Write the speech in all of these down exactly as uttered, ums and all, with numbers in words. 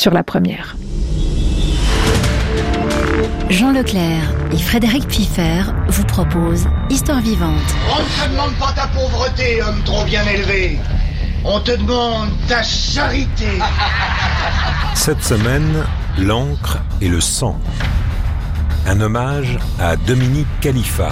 sur la première. Jean Leclerc et Frédéric Pfeiffer vous proposent Histoire vivante. On ne te demande pas ta pauvreté, homme trop bien élevé. On te demande ta charité. Cette semaine, l'encre et le sang. Un hommage à Dominique Khalifa,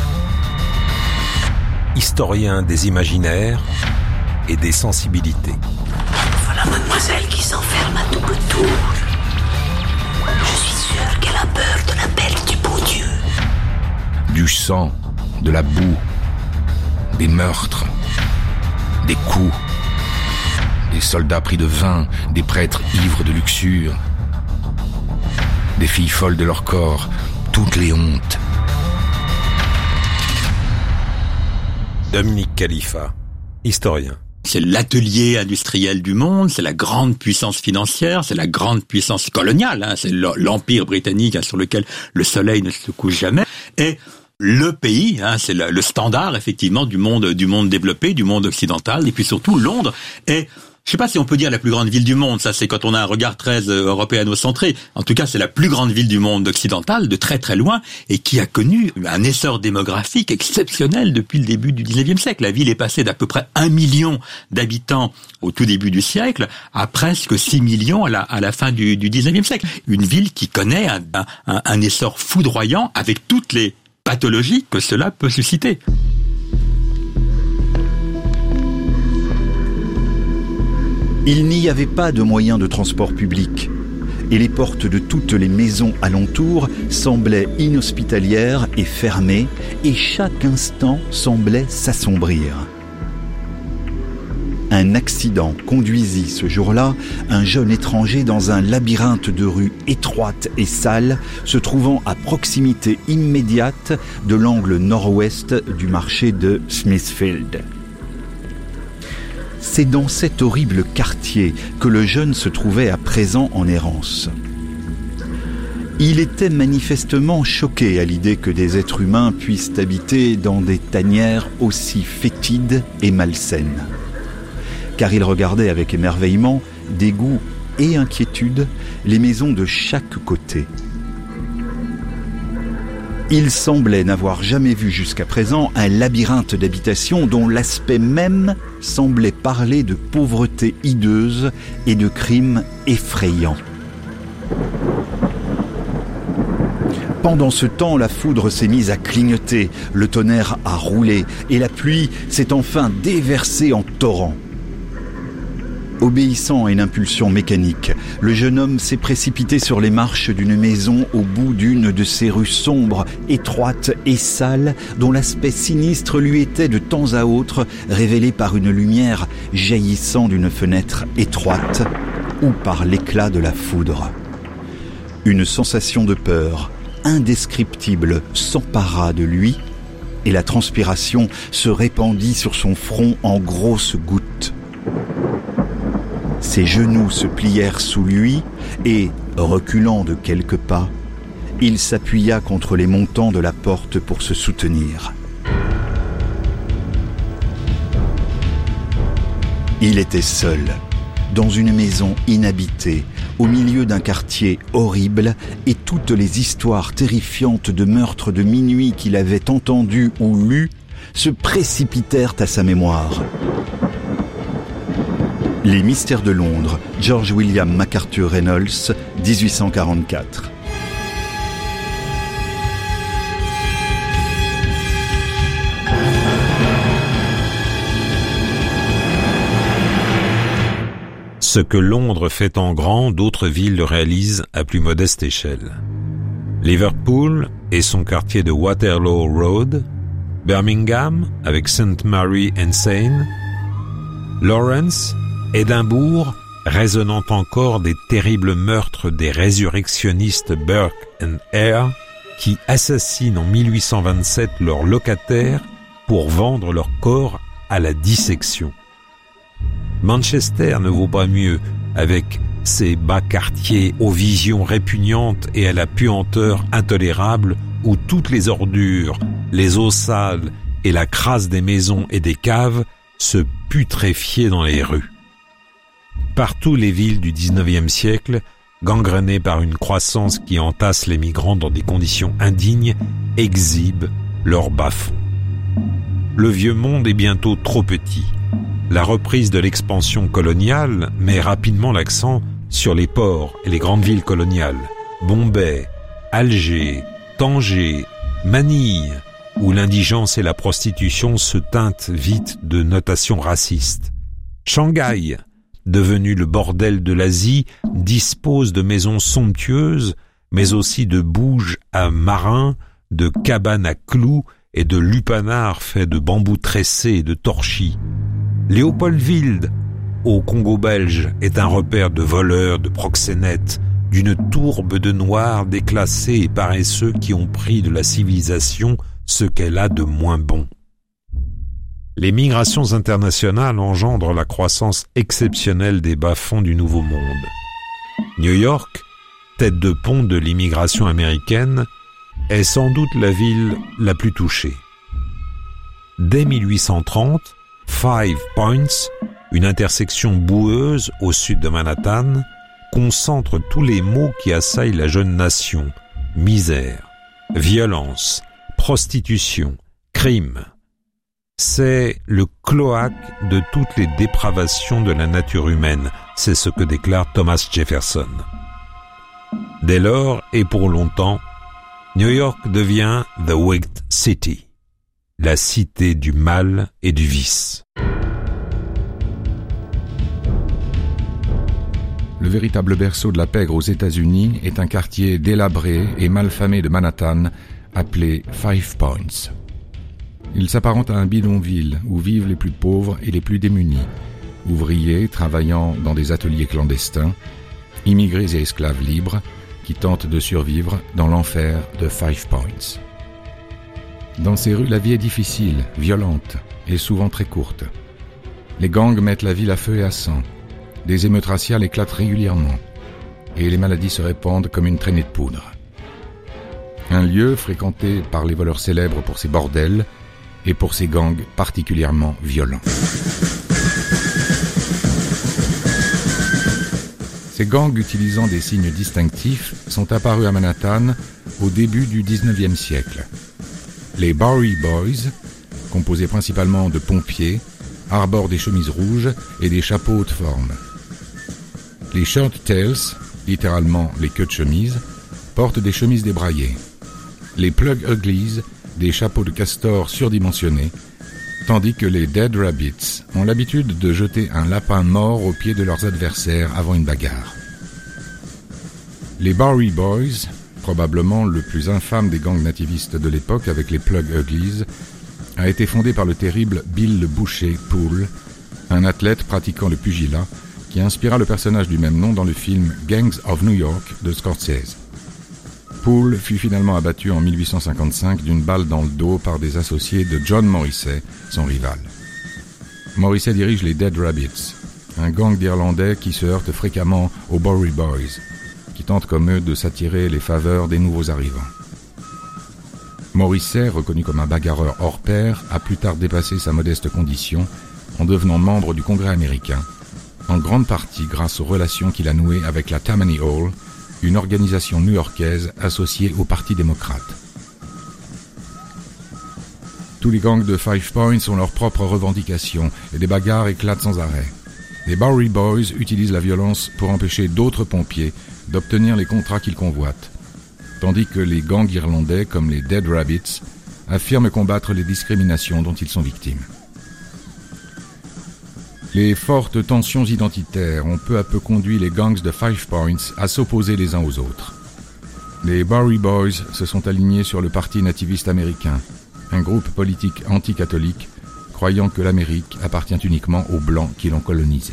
historien des imaginaires et des sensibilités. Voilà mademoiselle qui s'enferme à double tour. Je suis sûr qu'elle a peur de l'appel du bon Dieu. Du sang, de la boue, des meurtres, des coups, des soldats pris de vin, des prêtres ivres de luxure, des filles folles de leur corps, toutes les hontes. Dominique Khalifa, historien. C'est l'atelier industriel du monde, c'est la grande puissance financière, c'est la grande puissance coloniale, hein, c'est l'empire britannique hein, sur lequel le soleil ne se couche jamais, et le pays, hein, c'est le, le standard effectivement du monde, du monde développé, du monde occidental, et puis surtout Londres est, je sais pas si on peut dire la plus grande ville du monde, ça c'est quand on a un regard très euh, européano-centré. En tout cas, c'est la plus grande ville du monde occidental, de très très loin, et qui a connu un essor démographique exceptionnel depuis le début du dix-neuvième siècle. La ville est passée d'à peu près un million d'habitants au tout début du siècle à presque six millions à la, à la fin du, du dix-neuvième siècle. Une ville qui connaît un, un, un essor foudroyant avec toutes les pathologies que cela peut susciter. Il n'y avait pas de moyens de transport public et les portes de toutes les maisons alentour semblaient inhospitalières et fermées et chaque instant semblait s'assombrir. Un accident conduisit ce jour-là un jeune étranger dans un labyrinthe de rues étroites et sales se trouvant à proximité immédiate de l'angle nord-ouest du marché de Smithfield. C'est dans cet horrible quartier que le jeune se trouvait à présent en errance. Il était manifestement choqué à l'idée que des êtres humains puissent habiter dans des tanières aussi fétides et malsaines. Car il regardait avec émerveillement, dégoût et inquiétude les maisons de chaque côté. Il semblait n'avoir jamais vu jusqu'à présent un labyrinthe d'habitations dont l'aspect même semblait parler de pauvreté hideuse et de crimes effrayants. Pendant ce temps, la foudre s'est mise à clignoter, le tonnerre a roulé et la pluie s'est enfin déversée en torrent. Obéissant à une impulsion mécanique, le jeune homme s'est précipité sur les marches d'une maison au bout d'une de ces rues sombres, étroites et sales, dont l'aspect sinistre lui était de temps à autre révélé par une lumière jaillissant d'une fenêtre étroite ou par l'éclat de la foudre. Une sensation de peur indescriptible s'empara de lui et la transpiration se répandit sur son front en grosses gouttes. Ses genoux se plièrent sous lui et, reculant de quelques pas, il s'appuya contre les montants de la porte pour se soutenir. Il était seul, dans une maison inhabitée, au milieu d'un quartier horrible, et toutes les histoires terrifiantes de meurtres de minuit qu'il avait entendues ou lues se précipitèrent à sa mémoire. Les mystères de Londres, George William MacArthur Reynolds, dix-huit cent quarante-quatre. Ce que Londres fait en grand, d'autres villes le réalisent à plus modeste échelle. Liverpool et son quartier de Waterloo Road, Birmingham avec Saint Mary and Seine, Lawrence, Édimbourg, résonnant encore des terribles meurtres des résurrectionnistes Burke and Hare, qui assassinent en mille huit cent vingt-sept leurs locataires pour vendre leur corps à la dissection. Manchester ne vaut pas mieux, avec ses bas quartiers aux visions répugnantes et à la puanteur intolérable, où toutes les ordures, les eaux sales et la crasse des maisons et des caves se putréfiaient dans les rues. Partout les villes du dix-neuvième siècle gangrénés par une croissance qui entasse les migrants dans des conditions indignes, exhibent leurs bas-fonds. Le vieux monde est bientôt trop petit. La reprise de l'expansion coloniale met rapidement l'accent sur les ports et les grandes villes coloniales. Bombay, Alger, Tanger, Manille, où l'indigence et la prostitution se teintent vite de notations racistes. Shanghai, devenu le bordel de l'Asie, dispose de maisons somptueuses, mais aussi de bouges à marins, de cabanes à clous et de lupanards faits de bambous tressés et de torchis. Léopoldville, au Congo belge, est un repère de voleurs, de proxénètes, d'une tourbe de noirs déclassés et paresseux qui ont pris de la civilisation ce qu'elle a de moins bon. Les migrations internationales engendrent la croissance exceptionnelle des bas-fonds du Nouveau Monde. New York, tête de pont de l'immigration américaine, est sans doute la ville la plus touchée. Dès mille huit cent trente, Five Points, une intersection boueuse au sud de Manhattan, concentre tous les maux qui assaillent la jeune nation: misère, violence, prostitution, crime. C'est le cloaque de toutes les dépravations de la nature humaine, c'est ce que déclare Thomas Jefferson. Dès lors, et pour longtemps, New York devient The Wicked City, la cité du mal et du vice. Le véritable berceau de la pègre aux États-Unis est un quartier délabré et malfamé de Manhattan appelé Five Points. Il s'apparente à un bidonville où vivent les plus pauvres et les plus démunis, ouvriers travaillant dans des ateliers clandestins, immigrés et esclaves libres qui tentent de survivre dans l'enfer de Five Points. Dans ces rues, la vie est difficile, violente et souvent très courte. Les gangs mettent la ville à feu et à sang. Des émeutes raciales éclatent régulièrement et les maladies se répandent comme une traînée de poudre. Un lieu fréquenté par les voleurs célèbres pour ses bordels et pour ses gangs particulièrement violents. Ces gangs utilisant des signes distinctifs sont apparus à Manhattan au début du dix-neuvième siècle. Les Bowery Boys, composés principalement de pompiers, arborent des chemises rouges et des chapeaux haute forme. Les Shirt Tails, littéralement les queues de chemise, portent des chemises débraillées. Les Plug Uglies, des chapeaux de castor surdimensionnés, tandis que les Dead Rabbits ont l'habitude de jeter un lapin mort aux pieds de leurs adversaires avant une bagarre. Les Bowery Boys, probablement le plus infâme des gangs nativistes de l'époque avec les Plug Uglies, a été fondé par le terrible Bill le Boucher Poole, un athlète pratiquant le pugilat qui inspira le personnage du même nom dans le film Gangs of New York de Scorsese. Poole fut finalement abattu en mille huit cent cinquante-cinq d'une balle dans le dos par des associés de John Morrissey, son rival. Morrissey dirige les Dead Rabbits, un gang d'Irlandais qui se heurte fréquemment aux Bowery Boys, qui tentent comme eux de s'attirer les faveurs des nouveaux arrivants. Morrissey, reconnu comme un bagarreur hors pair, a plus tard dépassé sa modeste condition en devenant membre du Congrès américain, en grande partie grâce aux relations qu'il a nouées avec la Tammany Hall, une organisation new-yorkaise associée au Parti démocrate. Tous les gangs de Five Points ont leurs propres revendications et des bagarres éclatent sans arrêt. Les Bowery Boys utilisent la violence pour empêcher d'autres pompiers d'obtenir les contrats qu'ils convoitent, tandis que les gangs irlandais, comme les Dead Rabbits, affirment combattre les discriminations dont ils sont victimes. Les fortes tensions identitaires ont peu à peu conduit les gangs de Five Points à s'opposer les uns aux autres. Les Bowery Boys se sont alignés sur le Parti nativiste américain, un groupe politique anti-catholique croyant que l'Amérique appartient uniquement aux Blancs qui l'ont colonisée.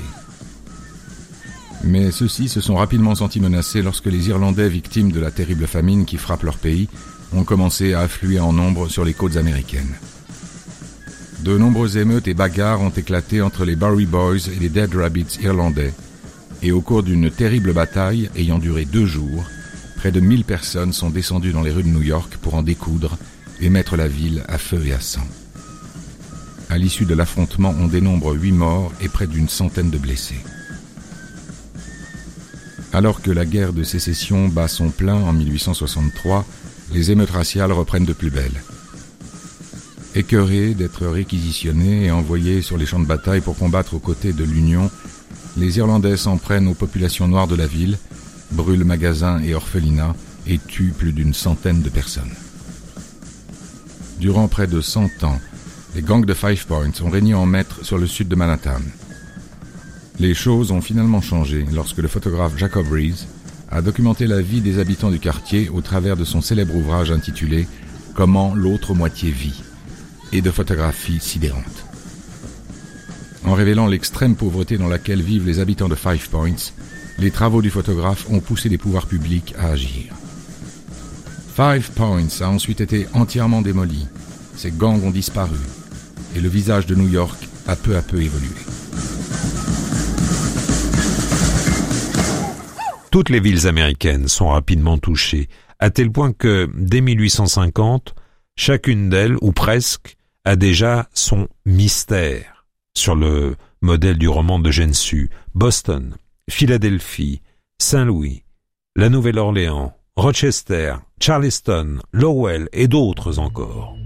Mais ceux-ci se sont rapidement sentis menacés lorsque les Irlandais victimes de la terrible famine qui frappe leur pays ont commencé à affluer en nombre sur les côtes américaines. De nombreuses émeutes et bagarres ont éclaté entre les Bowery Boys et les Dead Rabbits irlandais, et au cours d'une terrible bataille ayant duré deux jours, près de mille personnes sont descendues dans les rues de New York pour en découdre et mettre la ville à feu et à sang. À l'issue de l'affrontement, on dénombre huit morts et près d'une centaine de blessés. Alors que la guerre de sécession bat son plein en mille huit cent soixante-trois, les émeutes raciales reprennent de plus belle. Écœurés d'être réquisitionnés et envoyés sur les champs de bataille pour combattre aux côtés de l'Union, les Irlandais s'en prennent aux populations noires de la ville, brûlent magasins et orphelinats et tuent plus d'une centaine de personnes. Durant près de cent ans, les gangs de Five Points ont régné en maître sur le sud de Manhattan. Les choses ont finalement changé lorsque le photographe Jacob Riis a documenté la vie des habitants du quartier au travers de son célèbre ouvrage intitulé « Comment l'autre moitié vit » et de photographies sidérantes. En révélant l'extrême pauvreté dans laquelle vivent les habitants de Five Points, les travaux du photographe ont poussé les pouvoirs publics à agir. Five Points a ensuite été entièrement démoli, ses gangs ont disparu, et le visage de New York a peu à peu évolué. Toutes les villes américaines sont rapidement touchées, à tel point que, dès mille huit cent cinquante, chacune d'elles, ou presque, a déjà son mystère, sur le modèle du roman de Gensu. Boston, Philadelphie, Saint-Louis, la Nouvelle-Orléans, Rochester, Charleston, Lowell et d'autres encore.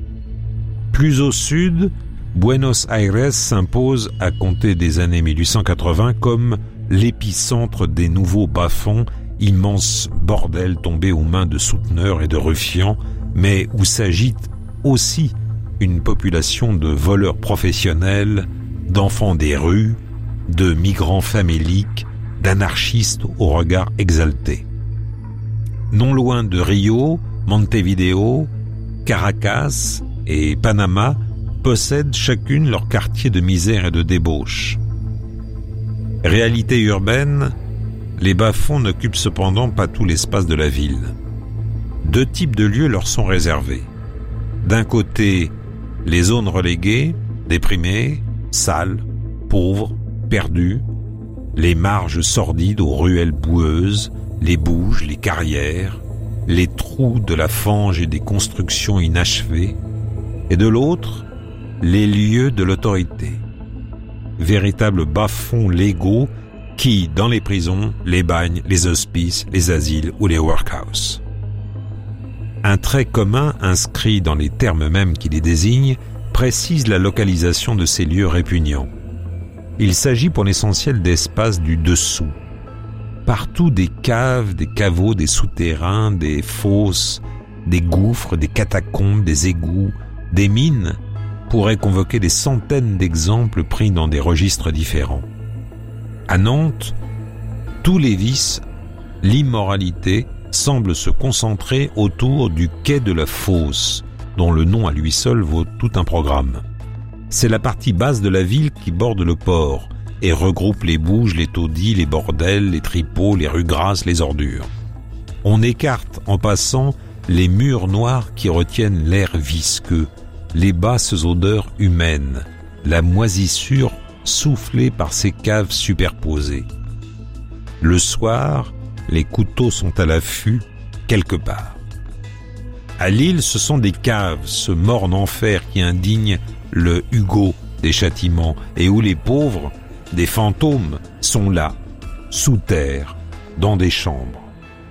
Plus au sud, Buenos Aires s'impose à compter des années mille huit cent quatre-vingts comme l'épicentre des nouveaux bas-fonds, immense bordel tombé aux mains de souteneurs et de ruffians, mais où s'agite aussi une population de voleurs professionnels, d'enfants des rues, de migrants faméliques, d'anarchistes au regard exalté. Non loin de Rio, Montevideo, Caracas et Panama possèdent chacune leur quartier de misère et de débauche. Réalité urbaine, les bas-fonds n'occupent cependant pas tout l'espace de la ville. Deux types de lieux leur sont réservés. D'un côté, les zones reléguées, déprimées, sales, pauvres, perdues, les marges sordides aux ruelles boueuses, les bouges, les carrières, les trous de la fange et des constructions inachevées, et de l'autre, les lieux de l'autorité. Véritables bas-fonds légaux qui, dans les prisons, les bagnes, les hospices, les asiles ou les workhouses. Un trait commun inscrit dans les termes mêmes qui les désignent précise la localisation de ces lieux répugnants. Il s'agit pour l'essentiel d'espaces du dessous. Partout des caves, des caveaux, des souterrains, des fosses, des gouffres, des catacombes, des égouts, des mines pourraient convoquer des centaines d'exemples pris dans des registres différents. À Nantes, tous les vices, l'immoralité, semblent se concentrer autour du quai de la Fosse, dont le nom à lui seul vaut tout un programme. C'est la partie basse de la ville qui borde le port et regroupe les bouges, les taudis, les bordels, les tripots, les rues grasses, les ordures. On écarte en passant les murs noirs qui retiennent l'air visqueux, les basses odeurs humaines, la moisissure soufflée par ces caves superposées. Le soir, les couteaux sont à l'affût quelque part. À Lille, ce sont des caves, ce morne enfer qui indigne le Hugo des châtiments et où les pauvres, des fantômes, sont là, sous terre, dans des chambres.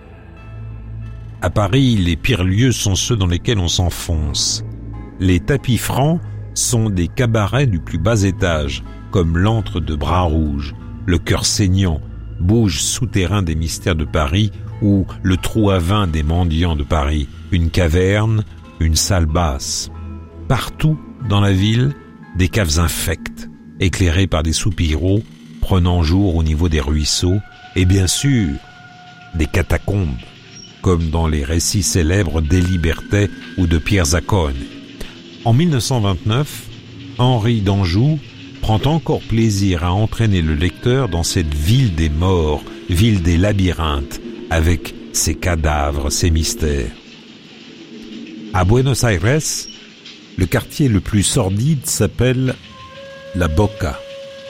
À Paris, les pires lieux sont ceux dans lesquels on s'enfonce. Les tapis francs sont des cabarets du plus bas étage, comme l'antre de Bras-Rouge, le cœur saignant, bouge souterrain des mystères de Paris, ou le trou à vin des mendiants de Paris, une caverne, une salle basse. Partout dans la ville, des caves infectes, éclairées par des soupiraux, prenant jour au niveau des ruisseaux, et bien sûr, des catacombes, comme dans les récits célèbres d'Élie Berthet ou de Pierre Zaccone. En mille neuf cent vingt-neuf, Henri d'Anjou prend encore plaisir à entraîner le lecteur dans cette ville des morts, ville des labyrinthes, avec ses cadavres, ses mystères. À Buenos Aires, le quartier le plus sordide s'appelle La Boca.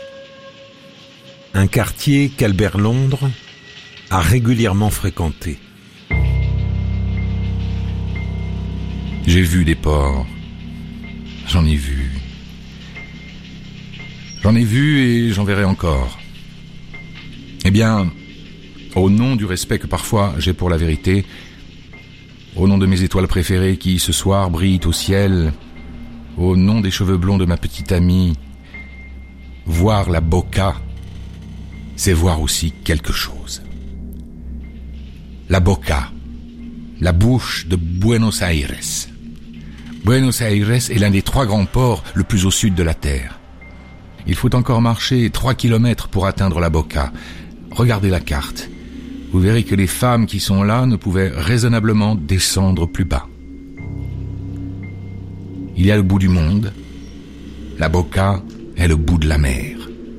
Un quartier qu'Albert Londres a régulièrement fréquenté. J'ai vu des porcs. J'en ai vu. J'en ai vu et j'en verrai encore. Eh bien, Au nom du respect que parfois j'ai pour la vérité, au nom de mes étoiles préférées qui, ce soir, brillent au ciel, au nom des cheveux blonds de ma petite amie, voir la Boca, c'est voir aussi quelque chose. La Boca, la bouche de Buenos Aires. Buenos Aires est l'un des trois grands ports le plus au sud de la Terre. Il faut encore marcher trois kilomètres pour atteindre la Boca. Regardez la carte. Vous verrez que les femmes qui sont là ne pouvaient raisonnablement descendre plus bas. Il y a le bout du monde. La Boca est le bout de la mer.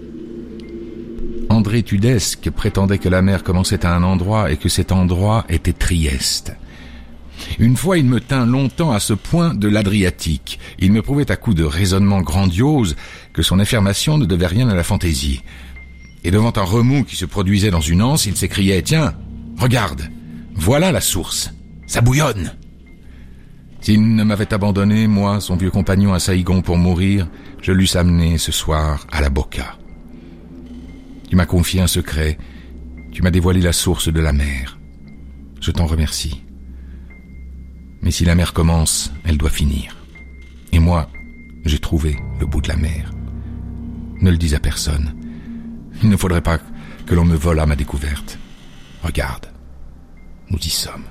André Tudesque prétendait que la mer commençait à un endroit et que cet endroit était Trieste. Une fois, il me tint longtemps à ce point de l'Adriatique. Il me prouvait à coups de raisonnements grandioses que son affirmation ne devait rien à la fantaisie. Et devant un remous qui se produisait dans une anse, il s'écriait « Tiens, regarde, voilà la source, ça bouillonne !» S'il ne m'avait abandonné, moi, son vieux compagnon à Saïgon pour mourir, je l'eusse amené ce soir à la Boca. Tu m'as confié un secret, tu m'as dévoilé la source de la mer. Je t'en remercie. Mais si la mer commence, elle doit finir. Et moi, j'ai trouvé le bout de la mer. Ne le dis à personne. Il ne faudrait pas que l'on me vole à ma découverte. Regarde, nous y sommes.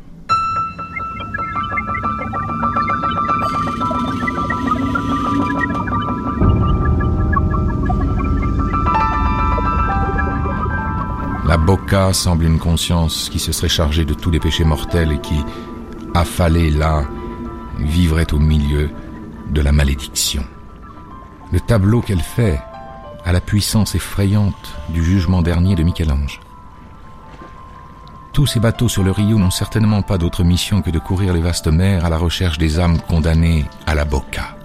La Boca semble une conscience qui se serait chargée de tous les péchés mortels et qui, affalée là, vivrait au milieu de la malédiction. Le tableau qu'elle fait a la puissance effrayante du jugement dernier de Michel-Ange. Tous ces bateaux sur le Rio n'ont certainement pas d'autre mission que de courir les vastes mers à la recherche des âmes condamnées à la Boca.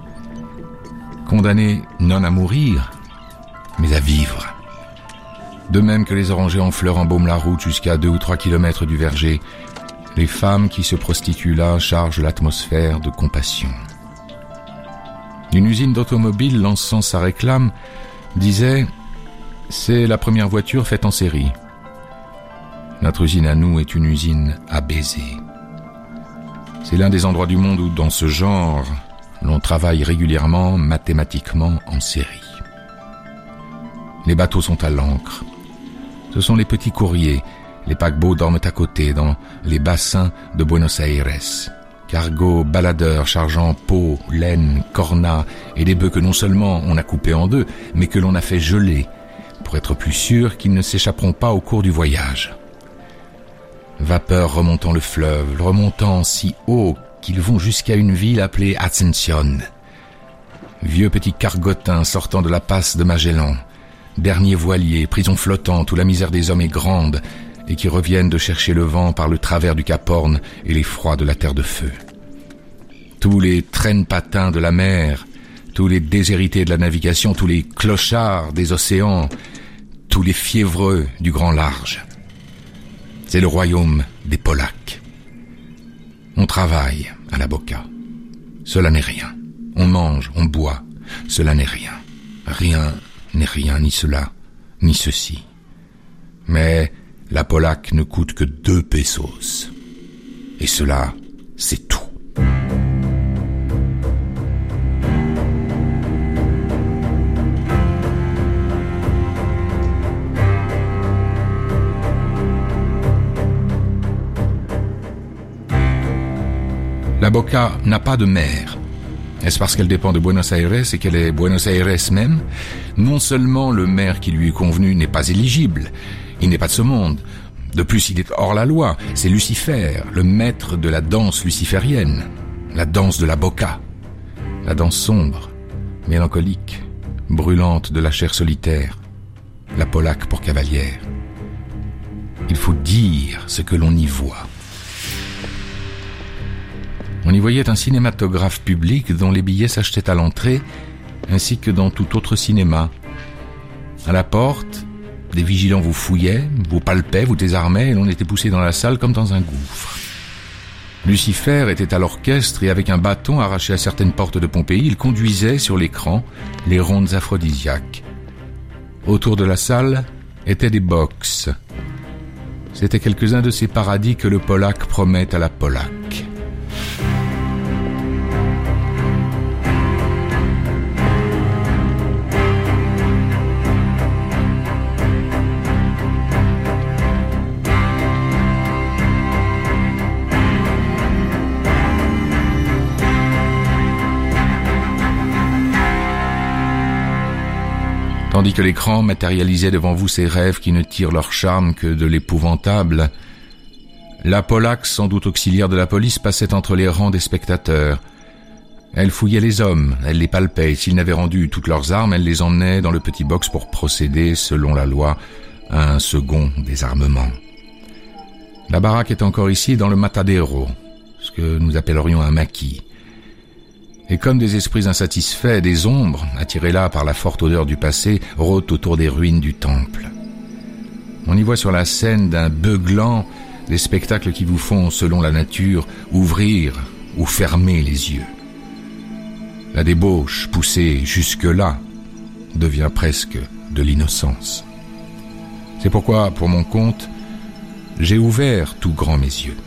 Condamnées non à mourir, mais à vivre. De même que les orangers en fleurs embaument la route jusqu'à deux ou trois kilomètres du verger, les femmes qui se prostituent là chargent l'atmosphère de compassion. Une usine d'automobile lançant sa réclame disait « C'est la première voiture faite en série ». Notre usine à nous est une usine à baiser. C'est l'un des endroits du monde où, dans ce genre, l'on travaille régulièrement, mathématiquement, en série. Les bateaux sont à l'ancre. Ce sont les petits courriers. Les paquebots dorment à côté, dans les bassins de Buenos Aires. Cargos baladeurs chargeant peau, laine, cornas et des bœufs que non seulement on a coupés en deux, mais que l'on a fait geler, pour être plus sûr qu'ils ne s'échapperont pas au cours du voyage. Vapeurs remontant le fleuve, remontant si haut qu'ils vont jusqu'à une ville appelée Ascension. Vieux petits cargotins sortant de la passe de Magellan, derniers voiliers, prisons flottantes où la misère des hommes est grande, et qui reviennent de chercher le vent par le travers du Cap Horn et les froids de la terre de feu. Tous les traîne-patins de la mer, tous les déshérités de la navigation, tous les clochards des océans, tous les fiévreux du grand large. C'est le royaume des Polacs. On travaille à la Boca. Cela n'est rien. On mange, on boit. Cela n'est rien. Rien n'est rien, ni cela, ni ceci. Mais la Polaque ne coûte que deux pesos. Et cela, c'est tout. La Boca n'a pas de mer. Est-ce parce qu'elle dépend de Buenos Aires et qu'elle est Buenos Aires même? Non seulement le maire qui lui est convenu n'est pas éligible, il n'est pas de ce monde. De plus, il est hors la loi. C'est Lucifer, le maître de la danse luciférienne. La danse de la Boca. La danse sombre, mélancolique, brûlante de la chair solitaire. La Polaque pour cavalière. Il faut dire ce que l'on y voit. On y voyait un cinématographe public dont les billets s'achetaient à l'entrée, ainsi que dans tout autre cinéma. À la porte, des vigilants vous fouillaient, vous palpaient, vous désarmaient, et l'on était poussé dans la salle comme dans un gouffre. Lucifer était à l'orchestre et avec un bâton arraché à certaines portes de Pompéi, il conduisait sur l'écran les rondes aphrodisiaques. Autour de la salle étaient des box. C'étaient quelques-uns de ces paradis que le Polaque promet à la Polaque. Tandis que l'écran matérialisait devant vous ces rêves qui ne tirent leur charme que de l'épouvantable, la Polaque, sans doute auxiliaire de la police, passait entre les rangs des spectateurs. Elle fouillait les hommes, elle les palpait, et s'ils n'avaient rendu toutes leurs armes, elle les emmenait dans le petit box pour procéder, selon la loi, à un second désarmement. La baraque est encore ici dans le matadero, ce que nous appellerions un maquis. Et comme des esprits insatisfaits, des ombres, attirés là par la forte odeur du passé, rôdent autour des ruines du temple. On y voit sur la scène d'un beuglant des spectacles qui vous font, selon la nature, ouvrir ou fermer les yeux. La débauche, poussée jusque-là, devient presque de l'innocence. C'est pourquoi, pour mon compte, j'ai ouvert tout grand mes yeux.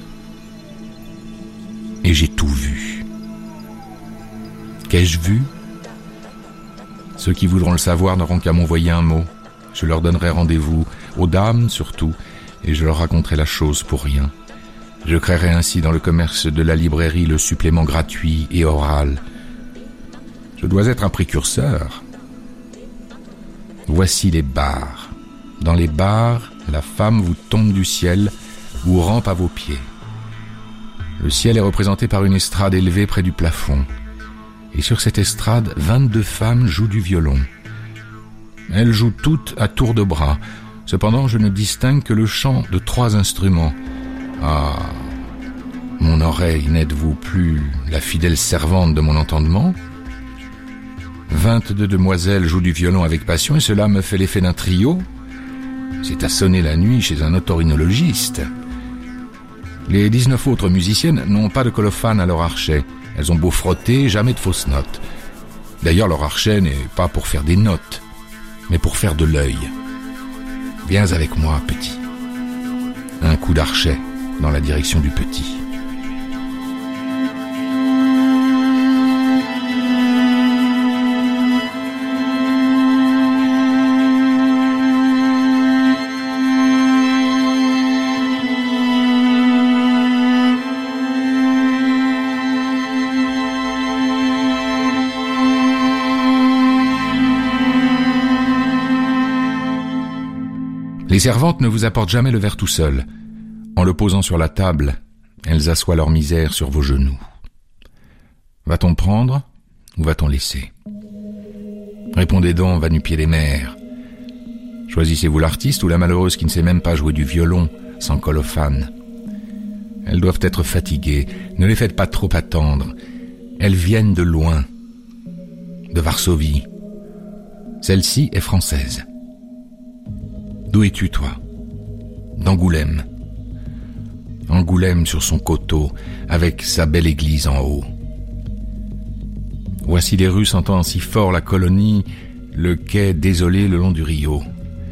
Et j'ai tout vu. Qu'ai-je vu? Ceux qui voudront le savoir n'auront qu'à m'envoyer un mot. Je leur donnerai rendez-vous, aux dames surtout, et je leur raconterai la chose pour rien. Je créerai ainsi dans le commerce de la librairie le supplément gratuit et oral. Je dois être un précurseur. Voici les bars. Dans les bars, la femme vous tombe du ciel ou rampe à vos pieds. Le ciel est représenté par une estrade élevée près du plafond. Et sur cette estrade, vingt-deux femmes jouent du violon. Elles jouent toutes à tour de bras. Cependant, je ne distingue que le chant de trois instruments. Ah, mon oreille, n'êtes-vous plus la fidèle servante de mon entendement? Vingt-deux demoiselles jouent du violon avec passion et cela me fait l'effet d'un trio. C'est à sonner la nuit chez un otorhinologiste. Les dix-neuf autres musiciennes n'ont pas de colophane à leur archet. Elles ont beau frotter, jamais de fausses notes. D'ailleurs, leur archet n'est pas pour faire des notes, mais pour faire de l'œil. Viens avec moi, petit. Un coup d'archet dans la direction du petit. Les servantes ne vous apportent jamais le verre tout seul. En le posant sur la table, elles assoient leur misère sur vos genoux. Va-t-on prendre ou va-t-on laisser? Répondez donc, va nu-pied des mers. Choisissez-vous l'artiste ou la malheureuse qui ne sait même pas jouer du violon sans colophane? Elles doivent être fatiguées, ne les faites pas trop attendre. Elles viennent de loin, de Varsovie. Celle-ci est française. D'où es-tu, toi? D'Angoulême. Angoulême sur son coteau, avec sa belle église en haut. Voici les rues sentant si fort la colonie, le quai désolé le long du Rio.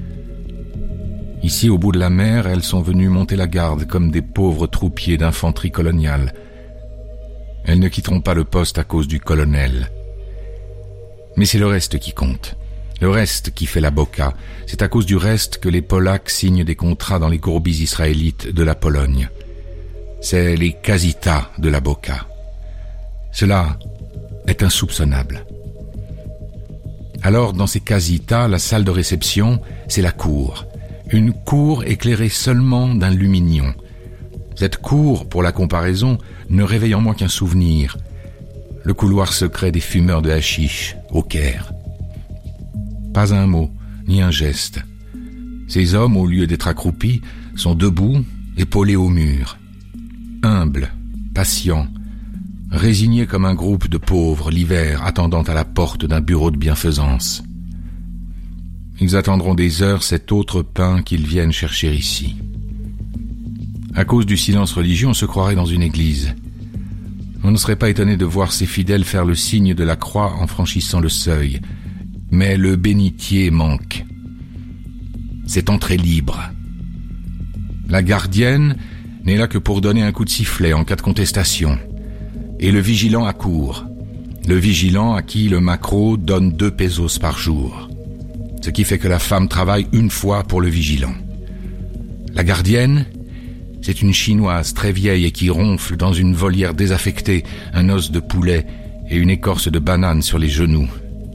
Ici, au bout de la mer, elles sont venues monter la garde comme des pauvres troupiers d'infanterie coloniale. Elles ne quitteront pas le poste à cause du colonel. Mais c'est le reste qui compte. Le reste qui fait la boca. C'est à cause du reste que les Polacs signent des contrats dans les gourbis israélites de la Pologne. C'est les casitas de la boca. Cela est insoupçonnable. Alors, dans ces casitas, la salle de réception, c'est la cour. Une cour éclairée seulement d'un lumignon. Cette cour, pour la comparaison, ne réveille en moi qu'un souvenir. Le couloir secret des fumeurs de hashish, au Caire. Pas un mot, ni un geste. Ces hommes, au lieu d'être accroupis, sont debout, épaulés au mur. Humbles, patients, résignés comme un groupe de pauvres l'hiver attendant à la porte d'un bureau de bienfaisance. Ils attendront des heures cet autre pain qu'ils viennent chercher ici. À cause du silence religieux, on se croirait dans une église. On ne serait pas étonné de voir ces fidèles faire le signe de la croix en franchissant le seuil. Mais le bénitier manque. C'est entrée libre. La gardienne n'est là que pour donner un coup de sifflet en cas de contestation. Et le vigilant accourt. Le vigilant à qui le maquereau donne deux pesos par jour. Ce qui fait que la femme travaille une fois pour le vigilant. La gardienne, c'est une chinoise très vieille et qui ronfle dans une volière désaffectée un os de poulet et une écorce de banane sur les genoux.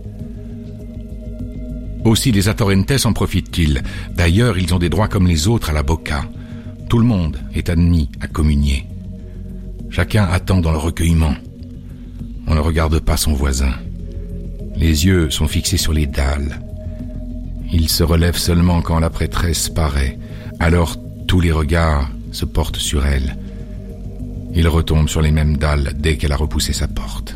Aussi les Atorrentes en profitent-ils. D'ailleurs, ils ont des droits comme les autres à la Boca. Tout le monde est admis à communier. Chacun attend dans le recueillement. On ne regarde pas son voisin. Les yeux sont fixés sur les dalles. Ils se relèvent seulement quand la prêtresse paraît. Alors tous les regards se portent sur elle. Ils retombent sur les mêmes dalles dès qu'elle a repoussé sa porte.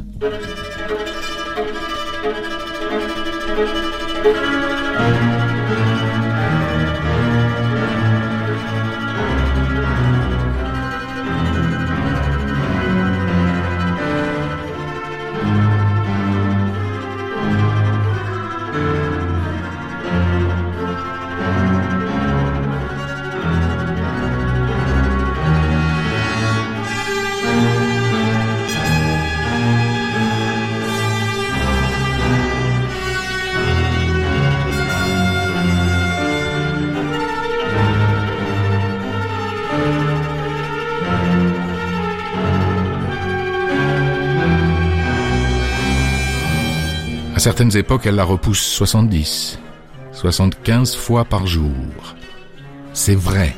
À certaines époques, elle la repousse soixante-dix, soixante-quinze fois par jour. C'est vrai.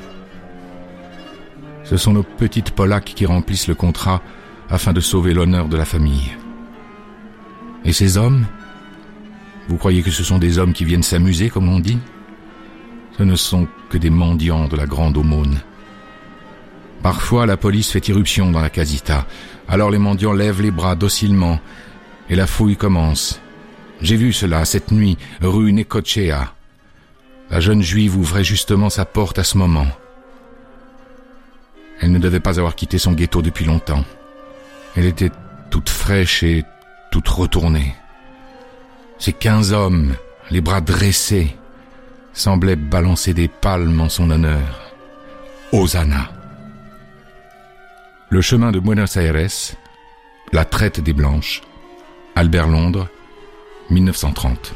Ce sont nos petites Polaques qui remplissent le contrat afin de sauver l'honneur de la famille. Et ces hommes? Vous croyez que ce sont des hommes qui viennent s'amuser, comme on dit? Ce ne sont que des mendiants de la grande aumône. Parfois, la police fait irruption dans la casita. Alors les mendiants lèvent les bras docilement et la fouille commence. J'ai vu cela cette nuit, rue Necochea. La jeune juive ouvrait justement sa porte à ce moment. Elle ne devait pas avoir quitté son ghetto depuis longtemps. Elle était toute fraîche et toute retournée. Ces quinze hommes, les bras dressés, semblaient balancer des palmes en son honneur. Hosanna. Le chemin de Buenos Aires, la traite des Blanches, Albert Londres, mille neuf cent trente.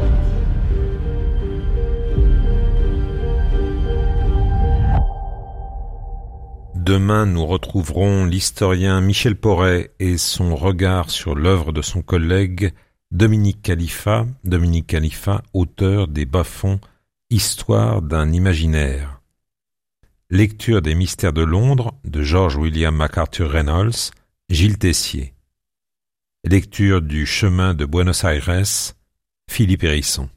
Demain, nous retrouverons l'historien Michel Porret et son regard sur l'œuvre de son collègue Dominique Khalifa, Dominique Khalifa, auteur des bas-fonds Histoire d'un imaginaire. Lecture des Mystères de Londres de George William MacArthur Reynolds, Gilles Tessier. Lecture du Chemin de Buenos Aires, Philippe Hérisson.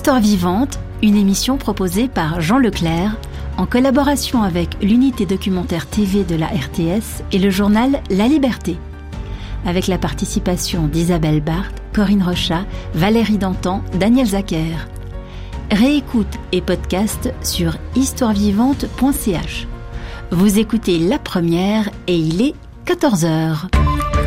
Histoire vivante, une émission proposée par Jean Leclerc en collaboration avec l'unité documentaire T V de la R T S et le journal La Liberté. Avec la participation d'Isabelle Barthes, Corinne Rochat, Valérie Dantan, Daniel Zacher. Réécoute et podcast sur histoire vivante point c h. Vous écoutez La Première et il est quatorze heures.